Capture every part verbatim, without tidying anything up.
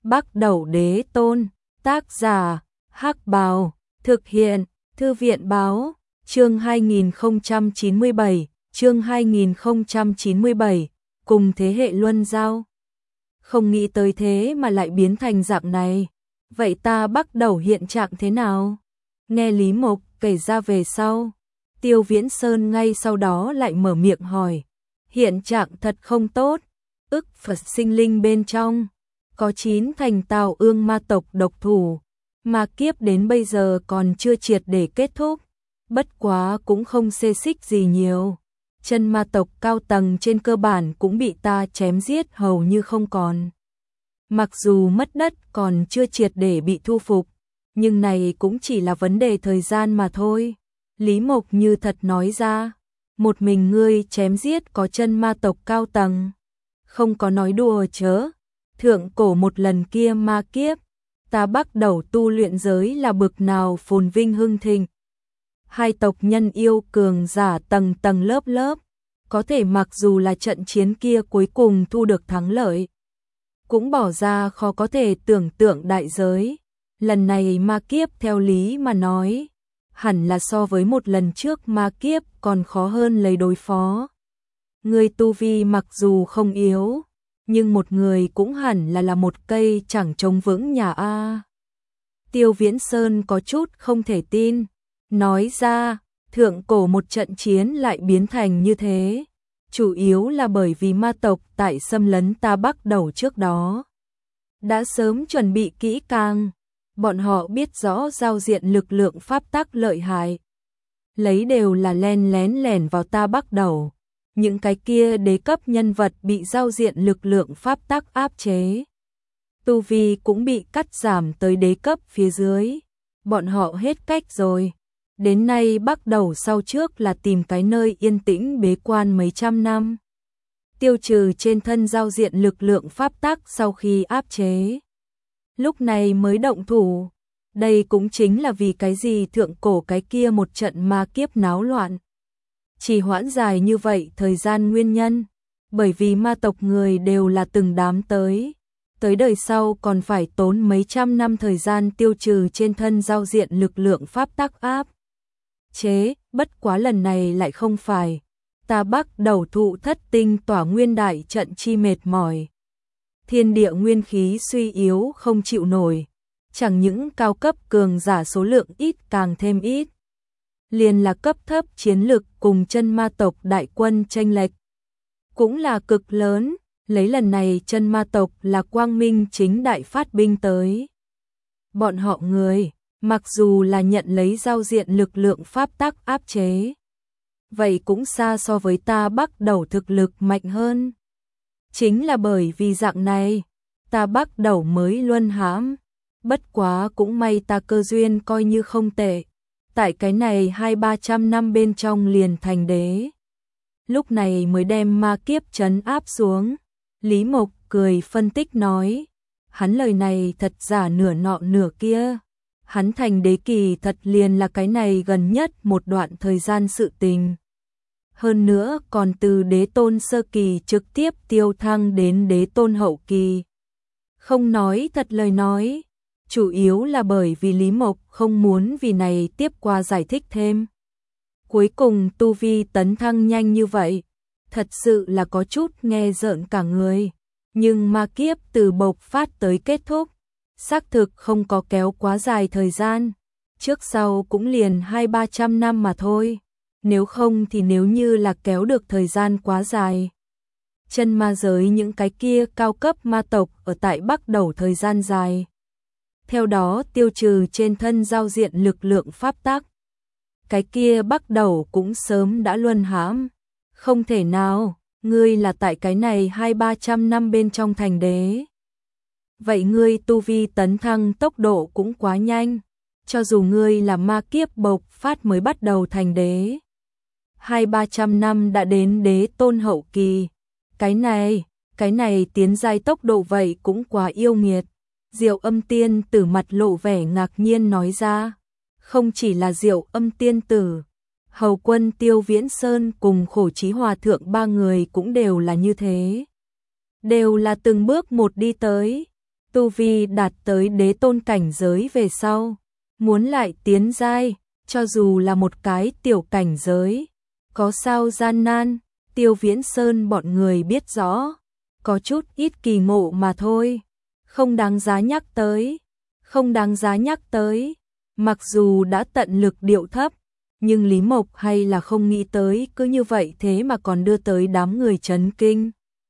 Bắc Đẩu Đế Tôn, tác giả, Hắc Bào, thực hiện, Thư viện Báo, chương hai nghìn không trăm chín mươi bảy, chương hai nghìn không trăm chín mươi bảy, cùng thế hệ luân giao. Không nghĩ tới thế mà lại biến thành dạng này, vậy ta Bắc Đẩu hiện trạng thế nào? Nghe Lý Mộc kể ra về sau, Tiêu Viễn Sơn ngay sau đó lại mở miệng hỏi, hiện trạng thật không tốt, ức Phật sinh linh bên trong, có chín thành Tào Ương ma tộc độc thủ, mà kiếp đến bây giờ còn chưa triệt để kết thúc, bất quá cũng không xê xích gì nhiều. Chân ma tộc cao tầng trên cơ bản cũng bị ta chém giết hầu như không còn. Mặc dù mất đất còn chưa triệt để bị thu phục, nhưng này cũng chỉ là vấn đề thời gian mà thôi. Lý Mộc như thật nói ra, một mình ngươi chém giết có chân ma tộc cao tầng. Không có nói đùa chớ, thượng cổ một lần kia ma kiếp, ta Bắc Đẩu tu luyện giới là bực nào phồn vinh hưng thịnh. Hai tộc nhân yêu cường giả tầng tầng lớp lớp, có thể mặc dù là trận chiến kia cuối cùng thu được thắng lợi, cũng bỏ ra khó có thể tưởng tượng đại giới. Lần này ma kiếp theo lý mà nói, hẳn là so với một lần trước ma kiếp còn khó hơn lấy đối phó. Người tu vi mặc dù không yếu, nhưng một người cũng hẳn là là một cây chẳng chống vững nhà a. Tiêu Viễn Sơn có chút không thể tin, nói ra, thượng cổ một trận chiến lại biến thành như thế, chủ yếu là bởi vì ma tộc tại xâm lấn ta Bắc Đẩu trước đó đã sớm chuẩn bị kỹ càng, bọn họ biết rõ giao diện lực lượng pháp tắc lợi hại, lấy đều là len lén lẻn vào ta Bắc Đẩu. Những cái kia đế cấp nhân vật bị giao diện lực lượng pháp tắc áp chế, tu vi cũng bị cắt giảm tới đế cấp phía dưới, bọn họ hết cách rồi. Đến nay Bắc Đẩu sau trước là tìm cái nơi yên tĩnh bế quan mấy trăm năm, tiêu trừ trên thân giao diện lực lượng pháp tắc sau khi áp chế, lúc này mới động thủ. Đây cũng chính là vì cái gì thượng cổ cái kia một trận ma kiếp náo loạn chỉ hoãn dài như vậy thời gian nguyên nhân, bởi vì ma tộc người đều là từng đám tới, tới đời sau còn phải tốn mấy trăm năm thời gian tiêu trừ trên thân giao diện lực lượng pháp tắc áp chế, bất quá lần này lại không phải. Ta Bắc Đẩu thụ thất tinh tỏa nguyên đại trận chi mệt mỏi, thiên địa nguyên khí suy yếu không chịu nổi, chẳng những cao cấp cường giả số lượng ít càng thêm ít, liền là cấp thấp chiến lực cùng chân ma tộc đại quân chênh lệch cũng là cực lớn. Lấy lần này chân ma tộc là quang minh chính đại phát binh tới, bọn họ người mặc dù là nhận lấy giao diện lực lượng pháp tắc áp chế, vậy cũng xa so với ta Bắc Đẩu thực lực mạnh hơn. Chính là bởi vì dạng này, ta Bắc Đẩu mới luân hãm, bất quá cũng may ta cơ duyên coi như không tệ, tại cái này hai ba trăm năm bên trong liền thành đế, lúc này mới đem ma kiếp trấn áp xuống. Lý Mộc cười phân tích nói, hắn lời này thật giả nửa nọ nửa kia, hắn thành đế kỳ thật liền là cái này gần nhất một đoạn thời gian sự tình. Hơn nữa còn từ đế tôn sơ kỳ trực tiếp tiêu thăng đến đế tôn hậu kỳ. Không nói thật lời nói, chủ yếu là bởi vì Lý Mộc không muốn vì này tiếp qua giải thích thêm. Cuối cùng tu vi tấn thăng nhanh như vậy, thật sự là có chút nghe rợn cả người, nhưng ma kiếp từ bộc phát tới kết thúc, xác thực không có kéo quá dài thời gian, trước sau cũng liền hai ba trăm năm mà thôi, nếu không thì nếu như là kéo được thời gian quá dài, chân ma giới những cái kia cao cấp ma tộc ở tại Bắc Đẩu thời gian dài, theo đó tiêu trừ trên thân giao diện lực lượng pháp tắc, cái kia Bắc Đẩu cũng sớm đã luân hãm. Không thể nào, ngươi là tại cái này hai ba trăm năm bên trong thành đế. Vậy ngươi tu vi tấn thăng tốc độ cũng quá nhanh, cho dù ngươi là ma kiếp bộc phát mới bắt đầu thành đế, hai ba trăm năm đã đến đế tôn hậu kỳ, cái này, cái này tiến giai tốc độ vậy cũng quá yêu nghiệt. Diệu Âm Tiên Tử mặt lộ vẻ ngạc nhiên nói ra, không chỉ là Diệu Âm Tiên Tử, Hầu Quân Tiêu Viễn Sơn cùng Khổ Chí Hòa Thượng ba người cũng đều là như thế, đều là từng bước một đi tới. tu vi đạt tới đế tôn cảnh giới về sau, muốn lại tiến giai, cho dù là một cái tiểu cảnh giới, có sao gian nan, Tiêu Viễn Sơn bọn người biết rõ, có chút ít kỳ ngộ mà thôi, không đáng giá nhắc tới, không đáng giá nhắc tới, mặc dù đã tận lực điệu thấp, nhưng Lý Mộc hay là không nghĩ tới cứ như vậy thế mà còn đưa tới đám người chấn kinh.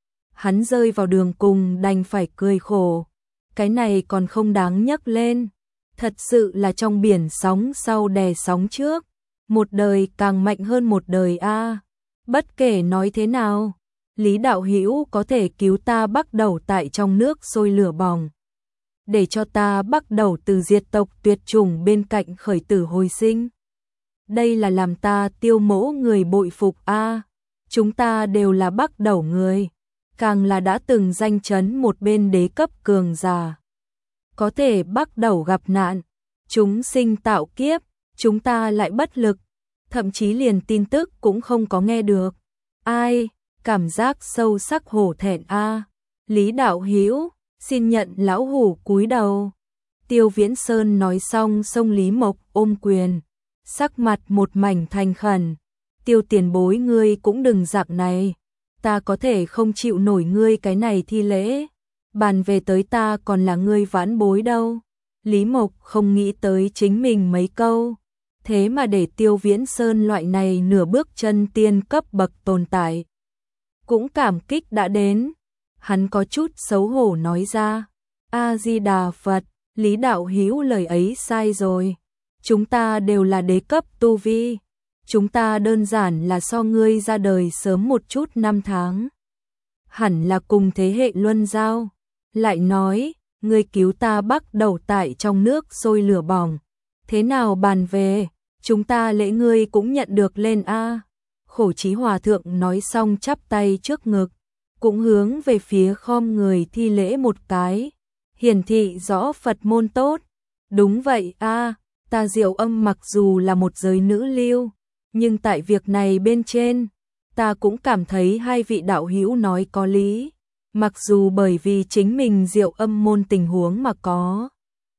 Hắn rơi vào đường cùng đành phải cười khổ, cái này còn không đáng nhắc lên, thật sự là trong biển sóng sau đè sóng trước, một đời càng mạnh hơn một đời a. Bất kể nói thế nào, Lý đạo hữu có thể cứu ta bắt đầu tại trong nước sôi lửa bỏng, để cho ta bắt đầu từ diệt tộc tuyệt chủng bên cạnh khởi tử hồi sinh. Đây là làm ta Tiêu mỗ người bội phục a. Chúng ta đều là bắt đầu người, càng là đã từng danh chấn một bên đế cấp cường giả. Có thể bắt đầu gặp nạn, chúng sinh tạo kiếp, chúng ta lại bất lực, thậm chí liền tin tức cũng không có nghe được. Ai, cảm giác sâu sắc hổ thẹn a. Lý đạo hữu, xin nhận lão hủ cúi đầu. Tiêu Viễn Sơn nói xong xông Lý Mộc ôm quyền, sắc mặt một mảnh thành khẩn. Tiêu tiền bối ngươi cũng đừng dạng này, ta có thể không chịu nổi ngươi cái này thi lễ, bàn về tới ta còn là ngươi vãn bối đâu. Lý Mộc không nghĩ tới chính mình mấy câu, thế mà để Tiêu Viễn Sơn loại này nửa bước chân tiên cấp bậc tồn tại cũng cảm kích đã đến. Hắn có chút xấu hổ nói ra, A-di-đà Phật, Lý đạo hữu lời ấy sai rồi, chúng ta đều là đế cấp tu vi, chúng ta đơn giản là so ngươi ra đời sớm một chút năm tháng, hẳn là cùng thế hệ luân giao. Lại nói, ngươi cứu ta bắt đầu tại trong nước sôi lửa bỏng, thế nào bàn về, chúng ta lễ ngươi cũng nhận được lên a. Khổ Chí Hòa thượng nói xong chắp tay trước ngực, cũng hướng về phía khom người thi lễ một cái, hiển thị rõ Phật môn tốt. Đúng vậy a, ta Diệu Âm mặc dù là một giới nữ lưu, nhưng tại việc này bên trên, ta cũng cảm thấy hai vị đạo hữu nói có lý. Mặc dù bởi vì chính mình Diệu Âm môn tình huống mà có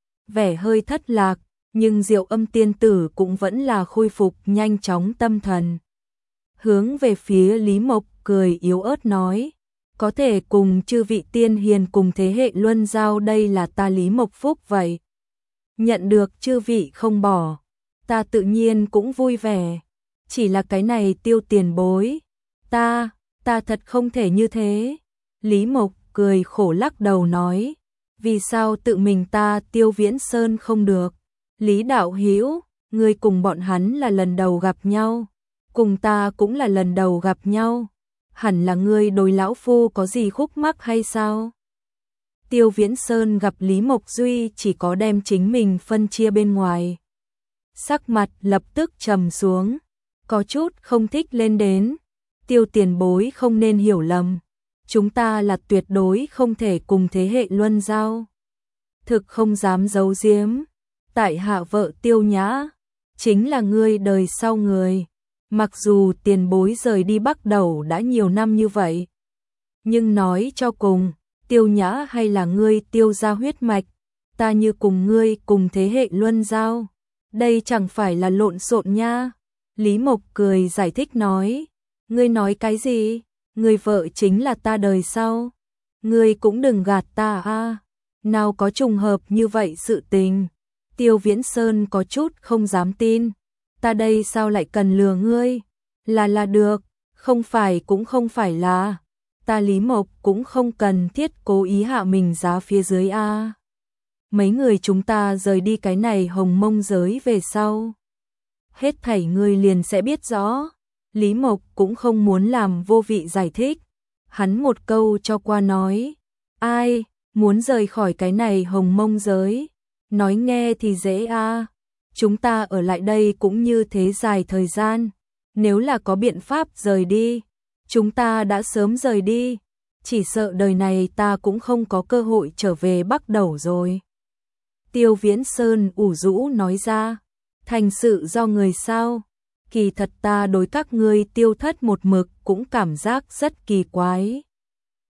vẻ hơi thất lạc, nhưng Diệu Âm tiên tử cũng vẫn là khôi phục nhanh chóng tâm thần. Hướng về phía Lý Mộc cười yếu ớt nói, có thể cùng chư vị tiên hiền cùng thế hệ luân giao, đây là ta Lý Mộc phúc vậy. Nhận được chư vị không bỏ, ta tự nhiên cũng vui vẻ, chỉ là cái này Tiêu tiền bối, ta, ta thật không thể như thế. Lý Mộc cười khổ lắc đầu nói, vì sao tự mình ta Tiêu Viễn Sơn không được? Lý đạo hữu, ngươi cùng bọn hắn là lần đầu gặp nhau, cùng ta cũng là lần đầu gặp nhau, hẳn là ngươi đối lão phu có gì khúc mắc hay sao? Tiêu Viễn Sơn gặp Lý Mộc Duy chỉ có đem chính mình phân chia bên ngoài, sắc mặt lập tức trầm xuống, có chút không thích lên đến. Tiêu tiền bối không nên hiểu lầm, chúng ta là tuyệt đối không thể cùng thế hệ luân giao. Thực không dám giấu giếm, tại hạ vợ Tiêu Nhã, chính là ngươi đời sau người. Mặc dù tiền bối rời đi bắt đầu đã nhiều năm như vậy, nhưng nói cho cùng, Tiêu Nhã hay là ngươi Tiêu gia huyết mạch, ta như cùng ngươi cùng thế hệ luân giao. Đây chẳng phải là lộn xộn nha. Lý Mộc cười giải thích nói, ngươi nói cái gì? Người vợ chính là ta đời sau, ngươi cũng đừng gạt ta a. Nào có trùng hợp như vậy sự tình. Tiêu Viễn Sơn có chút không dám tin, ta đây sao lại cần lừa ngươi? Là là được, không phải cũng không phải là, ta Lý Mộc cũng không cần thiết cố ý hạ mình giá phía dưới a. Mấy người chúng ta rời đi cái này hồng mông giới về sau, hết thảy ngươi liền sẽ biết rõ. Lý Mộc cũng không muốn làm vô vị giải thích, hắn một câu cho qua nói, ai muốn rời khỏi cái này hồng mông giới, nói nghe thì dễ a, chúng ta ở lại đây cũng như thế dài thời gian, nếu là có biện pháp rời đi, chúng ta đã sớm rời đi, chỉ sợ đời này ta cũng không có cơ hội trở về bắt đầu rồi. Tiêu Viễn Sơn ủ rũ nói ra, thành sự do người sao? Kỳ thật ta đối các ngươi Tiêu thất một mực cũng cảm giác rất kỳ quái.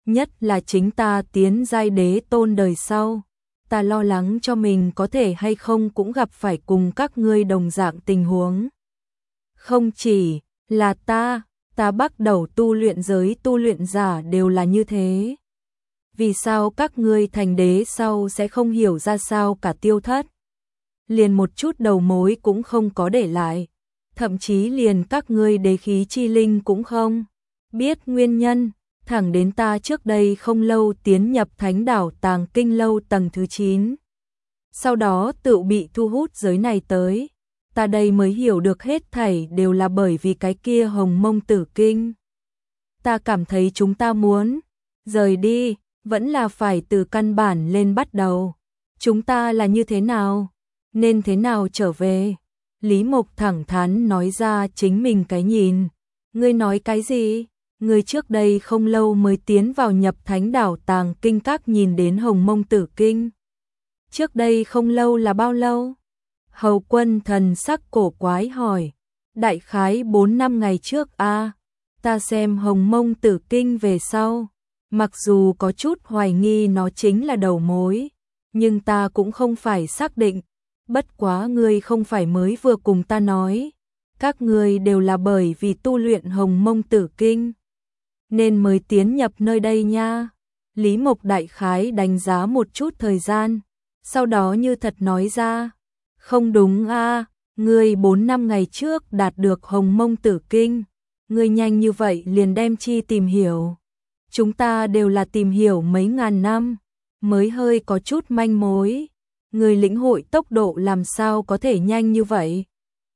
nhất là chính ta tiến giai đế tôn đời sau. Ta lo lắng cho mình có thể hay không cũng gặp phải cùng các ngươi đồng dạng tình huống. Không chỉ là ta, ta bắt đầu tu luyện giới tu luyện giả đều là như thế. Vì sao các ngươi thành đế sau sẽ không hiểu ra sao cả Tiêu Thất? Liền một chút đầu mối cũng không có để lại, thậm chí liền các ngươi đế khí chi linh cũng không biết nguyên nhân, thẳng đến ta trước đây không lâu tiến nhập Thánh Đảo Tàng Kinh lâu tầng thứ chín. Sau đó tự bị thu hút giới này tới, ta đây mới hiểu được hết thảy đều là bởi vì cái kia Hồng Mông Tử Kinh. Ta cảm thấy chúng ta muốn rời đi, vẫn là phải từ căn bản lên bắt đầu. Chúng ta là như thế nào? Nên thế nào trở về? Lý Mộc thẳng thắn nói ra chính mình cái nhìn. Ngươi nói cái gì? Ngươi trước đây không lâu mới tiến vào nhập Thánh Đảo Tàng Kinh các nhìn đến Hồng Mông Tử Kinh. Trước đây không lâu là bao lâu? Hầu Quân thần sắc cổ quái hỏi. Đại khái bốn năm ngày trước a. À, ta xem Hồng Mông Tử Kinh về sau, mặc dù có chút hoài nghi nó chính là đầu mối, nhưng ta cũng không phải xác định. Bất quá ngươi không phải mới vừa cùng ta nói, các ngươi đều là bởi vì tu luyện Hồng Mông Tử Kinh nên mới tiến nhập nơi đây nha. Lý Mộc đại khái đánh giá một chút thời gian, sau đó như thật nói ra, không đúng a, à, ngươi bốn năm ngày trước đạt được Hồng Mông Tử Kinh, ngươi nhanh như vậy liền đem chi tìm hiểu. Chúng ta đều là tìm hiểu mấy ngàn năm, mới hơi có chút manh mối. Người lĩnh hội tốc độ làm sao có thể nhanh như vậy?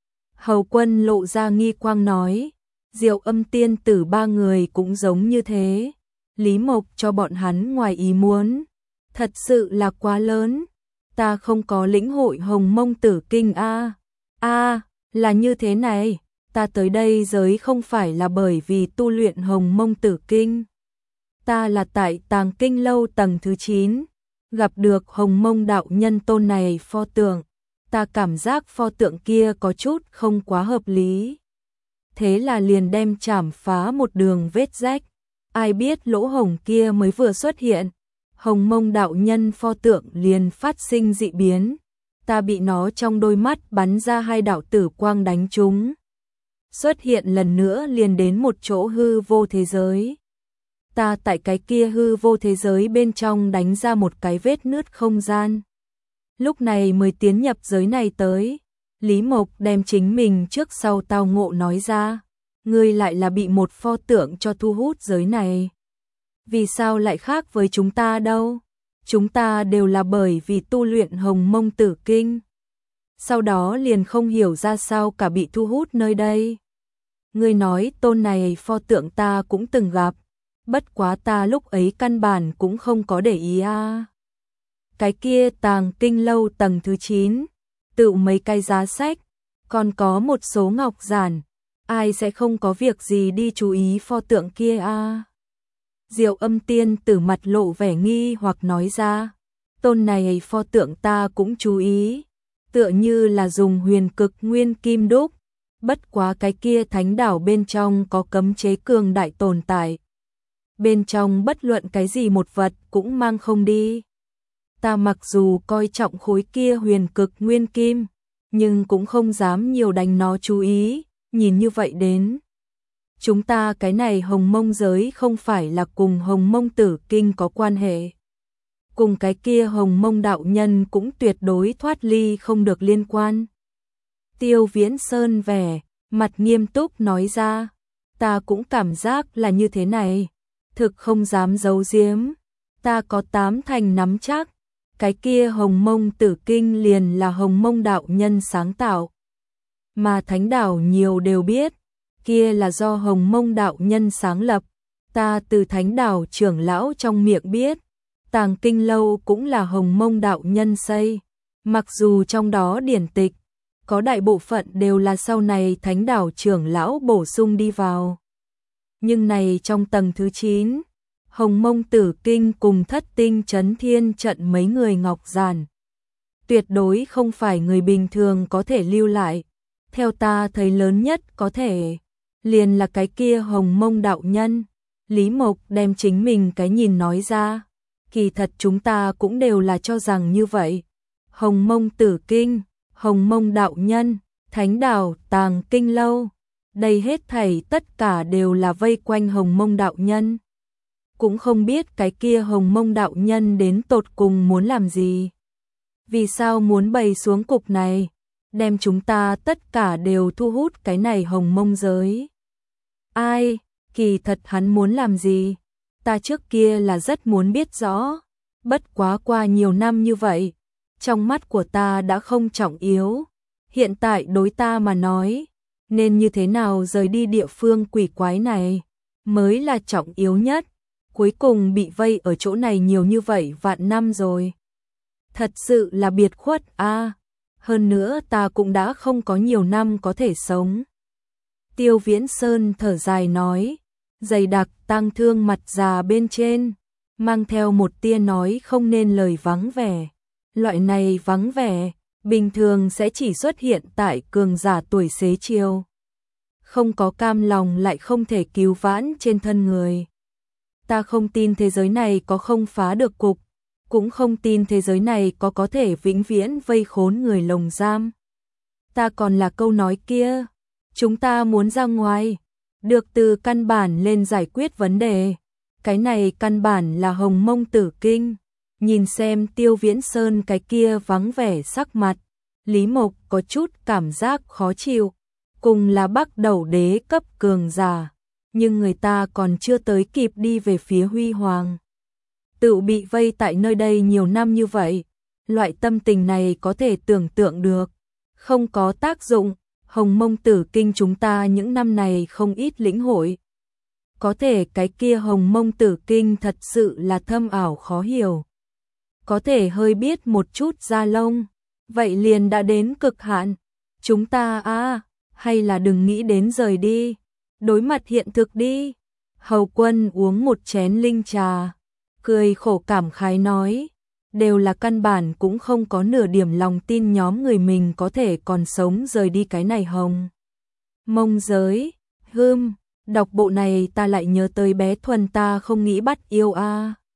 Hầu Quân lộ ra nghi quang nói, Diệu Âm tiên tử ba người cũng giống như thế. Lý Mộc cho bọn hắn ngoài ý muốn, thật sự là quá lớn. Ta không có lĩnh hội Hồng Mông Tử Kinh a. A, là như thế này, ta tới đây giới không phải là bởi vì tu luyện Hồng Mông Tử Kinh. Ta là tại Tàng Kinh lâu tầng thứ chín. Gặp được Hồng Mông đạo nhân tôn này pho tượng, ta cảm giác pho tượng kia có chút không quá hợp lý. Thế là liền đem chảm phá một đường vết rách. Ai biết lỗ hổng kia mới vừa xuất hiện, Hồng Mông đạo nhân pho tượng liền phát sinh dị biến. Ta bị nó trong đôi mắt bắn ra hai đạo tử quang đánh trúng. Xuất hiện lần nữa liền đến một chỗ hư vô thế giới. Ta tại cái kia hư vô thế giới bên trong đánh ra một cái vết nứt không gian. Lúc này mới tiến nhập giới này tới. Lý Mộc đem chính mình trước sau tao ngộ nói ra. Ngươi lại là bị một pho tượng cho thu hút giới này. Vì sao lại khác với chúng ta đâu? Chúng ta đều là bởi vì tu luyện Hồng Mông Tử Kinh. Sau đó liền không hiểu ra sao cả bị thu hút nơi đây. Ngươi nói tôn này pho tượng ta cũng từng gặp. Bất quá ta lúc ấy căn bản cũng không có để ý a. À. Cái kia Tàng Kinh lâu tầng thứ chín, tự mấy cái giá sách, còn có một số ngọc giản, ai sẽ không có việc gì đi chú ý pho tượng kia a. À. Diệu Âm tiên tử mặt lộ vẻ nghi hoặc nói ra, tôn này pho tượng ta cũng chú ý, tựa như là dùng huyền cực nguyên kim đúc, bất quá cái kia thánh đảo bên trong có cấm chế cường đại tồn tại. Bên trong bất luận cái gì một vật cũng mang không đi. Ta mặc dù coi trọng khối kia huyền cực nguyên kim, nhưng cũng không dám nhiều đánh nó chú ý, nhìn như vậy đến. Chúng ta cái này Hồng Mông giới không phải là cùng Hồng Mông Tử Kinh có quan hệ. Cùng cái kia Hồng Mông đạo nhân cũng tuyệt đối thoát ly không được liên quan. Tiêu Viễn Sơn vẻ, mặt nghiêm túc nói ra, ta cũng cảm giác là như thế này. Thực không dám giấu giếm, ta có tám thành nắm chắc, cái kia Hồng Mông Tử Kinh liền là Hồng Mông đạo nhân sáng tạo. Mà thánh đảo nhiều đều biết, kia là do Hồng Mông đạo nhân sáng lập, ta từ thánh đảo trưởng lão trong miệng biết, Tàng Kinh lâu cũng là Hồng Mông đạo nhân xây, mặc dù trong đó điển tịch, có đại bộ phận đều là sau này thánh đảo trưởng lão bổ sung đi vào. Nhưng này trong tầng thứ chín, Hồng Mông Tử Kinh cùng Thất Tinh Chấn Thiên trận mấy người ngọc giản. Tuyệt đối không phải người bình thường có thể lưu lại. Theo ta thấy lớn nhất có thể, liền là cái kia Hồng Mông đạo nhân. Lý Mộc đem chính mình cái nhìn nói ra. Kỳ thật chúng ta cũng đều là cho rằng như vậy. Hồng Mông Tử Kinh, Hồng Mông Đạo Nhân, Thánh Đảo, Tàng Kinh Lâu. Đây hết thảy tất cả đều là vây quanh Hồng Mông Đạo Nhân. Cũng không biết cái kia Hồng Mông Đạo Nhân đến tột cùng muốn làm gì. Vì sao muốn bày xuống cục này, đem chúng ta tất cả đều thu hút cái này Hồng Mông giới. Ai, kỳ thật hắn muốn làm gì? Ta trước kia là rất muốn biết rõ, bất quá qua nhiều năm như vậy, trong mắt của ta đã không trọng yếu. Hiện tại đối ta mà nói, nên như thế nào rời đi địa phương quỷ quái này, mới là trọng yếu nhất. Cuối cùng bị vây ở chỗ này nhiều như vậy vạn năm rồi. Thật sự là biệt khuất a. À, hơn nữa ta cũng đã không có nhiều năm có thể sống. Tiêu Viễn Sơn thở dài nói, dày đặc tang thương mặt già bên trên, mang theo một tia nói không nên lời vắng vẻ. Loại này vắng vẻ, bình thường sẽ chỉ xuất hiện tại cường giả tuổi xế chiều. Không có cam lòng lại không thể cứu vãn trên thân người. Ta không tin thế giới này có không phá được cục, cũng không tin thế giới này có có thể vĩnh viễn vây khốn người lồng giam. Ta còn là câu nói kia, chúng ta muốn ra ngoài, được từ căn bản lên giải quyết vấn đề. Cái này căn bản là Hồng Mông Tử Kinh. Nhìn xem Tiêu Viễn Sơn cái kia vắng vẻ sắc mặt, Lý Mộc có chút cảm giác khó chịu. Cùng là Bắc Đầu đế cấp cường giả, nhưng người ta còn chưa tới kịp đi về phía huy hoàng. Tự bị vây tại nơi đây nhiều năm như vậy, loại tâm tình này có thể tưởng tượng được. Không có tác dụng, Hồng Mông Tử Kinh chúng ta những năm này không ít lĩnh hội. Có thể cái kia Hồng Mông Tử Kinh thật sự là thâm ảo khó hiểu. Có thể hơi biết một chút da lông, vậy liền đã đến cực hạn. Chúng ta à, hay là đừng nghĩ đến rời đi, đối mặt hiện thực đi. Hầu Quân uống một chén linh trà, cười khổ cảm khái nói, đều là căn bản cũng không có nửa điểm lòng tin nhóm người mình có thể còn sống rời đi cái này Hồng Mông giới. Hưm, đọc bộ này ta lại nhớ tới bé Thuần ta không nghĩ bắt yêu a. À.